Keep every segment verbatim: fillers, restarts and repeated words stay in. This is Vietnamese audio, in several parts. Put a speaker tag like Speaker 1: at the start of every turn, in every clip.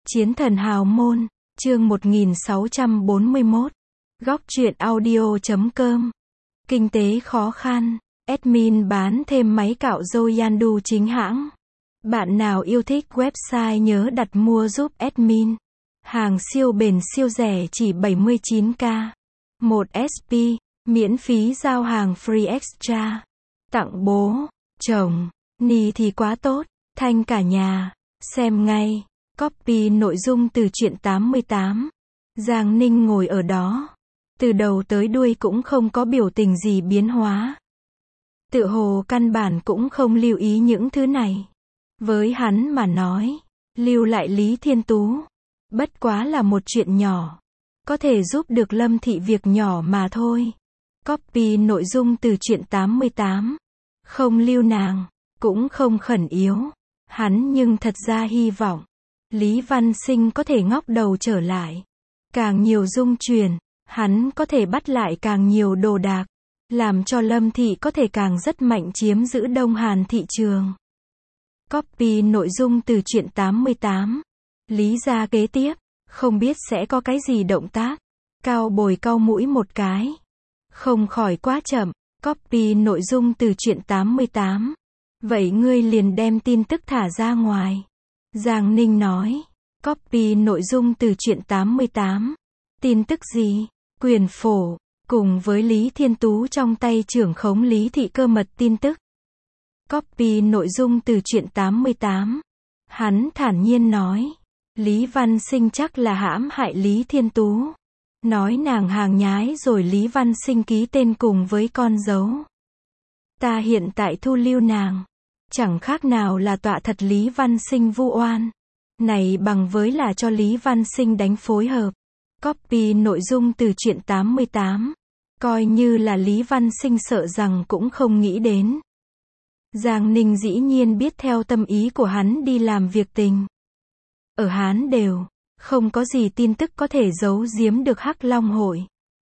Speaker 1: Chiến thần hào môn, chương một nghìn sáu trăm bốn mươi mốt. Góc truyện audio chấm com. Kinh tế khó khăn, admin bán thêm máy cạo râu Yandu chính hãng. Bạn nào yêu thích website nhớ đặt mua giúp admin. Hàng siêu bền siêu rẻ chỉ bảy mươi chín k. một ét pê, miễn phí giao hàng free extra. Tặng bố, chồng, ni thì quá tốt, thanh cả nhà. Xem ngay. Copy nội dung từ truyện tám mươi tám. Giang Ninh ngồi ở đó. Từ đầu tới đuôi cũng không có biểu tình gì biến hóa. Tựa hồ căn bản cũng không lưu ý những thứ này. Với hắn mà nói, lưu lại Lý Thiên Tú. Bất quá là một chuyện nhỏ. Có thể giúp được Lâm Thị việc nhỏ mà thôi. Copy nội dung từ truyện tám mươi tám. Không lưu nàng, cũng không khẩn yếu. Hắn nhưng thật ra hy vọng Lý Văn Sinh có thể ngóc đầu trở lại. Càng nhiều dung truyền, hắn có thể bắt lại càng nhiều đồ đạc, làm cho Lâm Thị có thể càng rất mạnh chiếm giữ Đông Hàn thị trường. Copy nội dung từ truyện tám mươi tám. Lý gia kế tiếp, không biết sẽ có cái gì động tác. Cao Bồi cau mũi một cái. Không khỏi quá chậm. Copy nội dung từ truyện tám mươi tám. Vậy ngươi liền đem tin tức thả ra ngoài. Giang Ninh nói. Copy nội dung từ truyện tám mươi tám. Tin tức gì? Quyền phổ, cùng với Lý Thiên Tú trong tay trưởng khống Lý Thị cơ mật tin tức. Copy nội dung từ truyện tám mươi tám. Hắn thản nhiên nói. Lý Văn Sinh chắc là hãm hại Lý Thiên Tú. Nói nàng hàng nhái rồi Lý Văn Sinh ký tên cùng với con dấu. Ta hiện tại thu lưu nàng. Chẳng khác nào là tọa thật Lý Văn Sinh vu oan. Này bằng với là cho Lý Văn Sinh đánh phối hợp. Copy nội dung từ truyện tám mươi tám. Coi như là Lý Văn Sinh sợ rằng cũng không nghĩ đến. Giang Ninh dĩ nhiên biết theo tâm ý của hắn đi làm việc tình. Ở Hán đều, không có gì tin tức có thể giấu giếm được Hắc Long hội.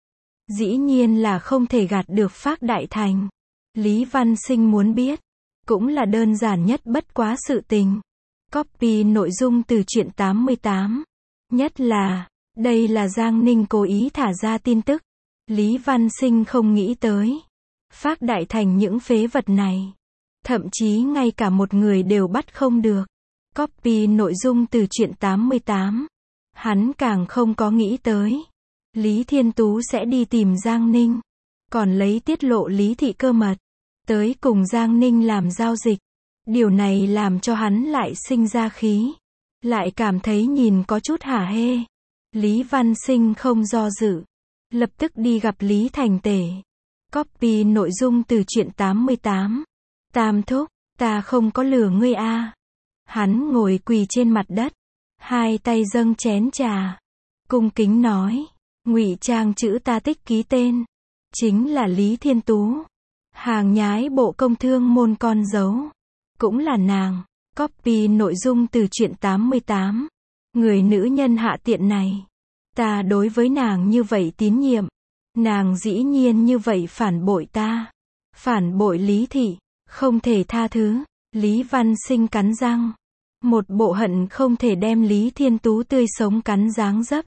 Speaker 1: Dĩ nhiên là không thể gạt được Phác Đại Thành. Lý Văn Sinh muốn biết, cũng là đơn giản nhất bất quá sự tình. Copy nội dung từ truyện tám mươi tám. Nhất là, đây là Giang Ninh cố ý thả ra tin tức. Lý Văn Sinh không nghĩ tới. Phác Đại Thành những phế vật này. Thậm chí ngay cả một người đều bắt không được. Copy nội dung từ truyện tám mươi tám. Hắn càng không có nghĩ tới. Lý Thiên Tú sẽ đi tìm Giang Ninh. Còn lấy tiết lộ Lý Thị cơ mật. Tới cùng Giang Ninh làm giao dịch. Điều này làm cho hắn lại sinh ra khí. Lại cảm thấy nhìn có chút hả hê. Lý Văn Sinh không do dự. Lập tức đi gặp Lý Thành Tể. Copy nội dung từ truyện tám mươi tám. Tam thúc, ta không có lừa ngươi a. Hắn ngồi quỳ trên mặt đất. Hai tay dâng chén trà. Cung kính nói. Ngụy trang chữ ta tích ký tên. Chính là Lý Thiên Tú. Hàng nhái Bộ Công Thương môn con dấu. Cũng là nàng. Copy nội dung từ truyện tám mươi tám. Người nữ nhân hạ tiện này. Ta đối với nàng như vậy tín nhiệm. Nàng dĩ nhiên như vậy phản bội ta. Phản bội Lý Thị. Không thể tha thứ. Lý Văn Sinh cắn răng. Một bộ hận không thể đem Lý Thiên Tú tươi sống cắn dáng dấp.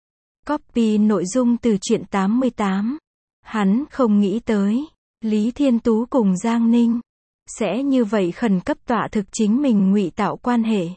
Speaker 1: Copy nội dung từ truyện tám mươi tám. Hắn không nghĩ tới. Lý Thiên Tú cùng Giang Ninh. Sẽ như vậy khẩn cấp tọa thực chính mình ngụy tạo quan hệ.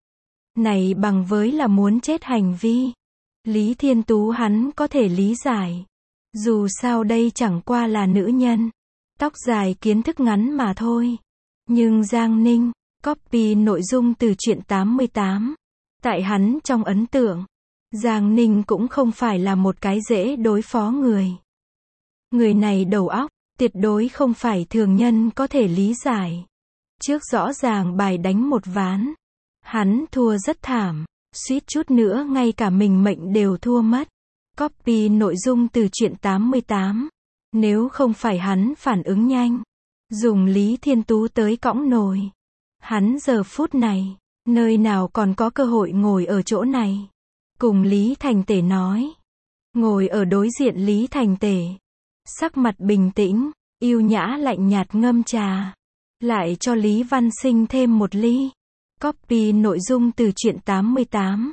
Speaker 1: Này bằng với là muốn chết hành vi. Lý Thiên Tú hắn có thể lý giải. Dù sao đây chẳng qua là nữ nhân. Tóc dài kiến thức ngắn mà thôi. Nhưng Giang Ninh. Copy nội dung từ truyện tám mươi tám. Tại hắn trong ấn tượng. Giang Ninh cũng không phải là một cái dễ đối phó người. Người này đầu óc. Tuyệt đối không phải thường nhân có thể lý giải. Trước rõ ràng bài đánh một ván. Hắn thua rất thảm. Suýt chút nữa ngay cả mình mệnh đều thua mất. Copy nội dung từ truyện tám mươi tám. Nếu không phải hắn phản ứng nhanh. Dùng Lý Thiên Tú tới cõng nồi. Hắn giờ phút này. Nơi nào còn có cơ hội ngồi ở chỗ này. Cùng Lý Thành Tể nói. Ngồi ở đối diện Lý Thành Tể. Sắc mặt bình tĩnh, yêu nhã lạnh nhạt ngâm trà. Lại cho Lý Văn Sinh thêm một ly. Copy nội dung từ truyện tám mươi tám.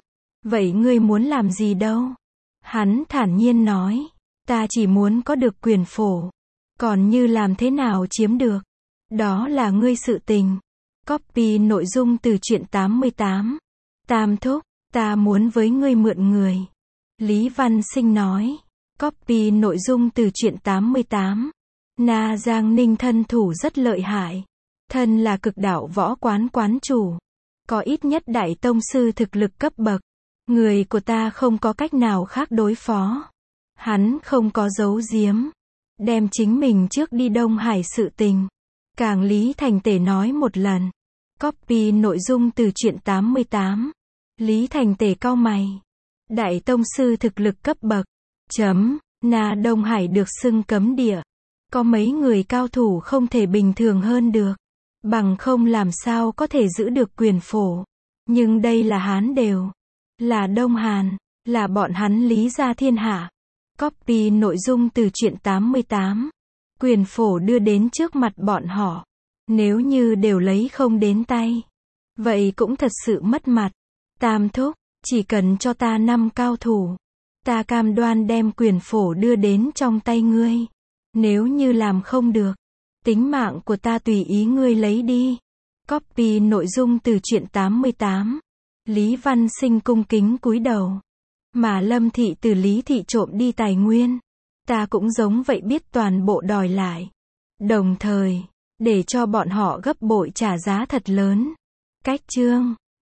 Speaker 1: Vậy ngươi muốn làm gì đâu? Hắn thản nhiên nói. Ta chỉ muốn có được quyền phổ. Còn như làm thế nào chiếm được? Đó là ngươi sự tình. Copy nội dung từ truyện tám mươi tám. Tam thúc, ta muốn với ngươi mượn người. Lý Văn Sinh nói. Copy nội dung từ truyện tám mươi tám. Na Giang Ninh thân thủ rất lợi hại. Thân là cực đạo võ quán quán chủ. Có ít nhất đại tông sư thực lực cấp bậc. Người của ta không có cách nào khác đối phó. Hắn không có giấu giếm. Đem chính mình trước đi Đông Hải sự tình. Càng Lý Thành Tể nói một lần. Copy nội dung từ truyện tám mươi tám. Lý Thành Tể cau mày. Đại tông sư thực lực cấp bậc. Chấm. Na Đông Hải được xưng cấm địa. Có mấy người cao thủ không thể bình thường hơn được. Bằng không làm sao có thể giữ được quyền phổ. Nhưng đây là Hán đều. Là Đông Hàn. Là bọn hắn Lý gia thiên hạ. Copy nội dung từ truyện tám mươi tám. Quyền phổ đưa đến trước mặt bọn họ. Nếu như đều lấy không đến tay. Vậy cũng thật sự mất mặt. Tam thúc, chỉ cần cho ta năm cao thủ. Ta cam đoan đem quyền phổ đưa đến trong tay ngươi. Nếu như làm không được. Tính mạng của ta tùy ý ngươi lấy đi. Copy nội dung từ truyện tám mươi tám. Lý Văn Sinh cung kính cúi đầu. Mà Lâm Thị từ Lý Thị trộm đi tài nguyên. Ta cũng giống vậy biết toàn bộ đòi lại. Đồng thời, để cho bọn họ gấp bội trả giá thật lớn. Cách chương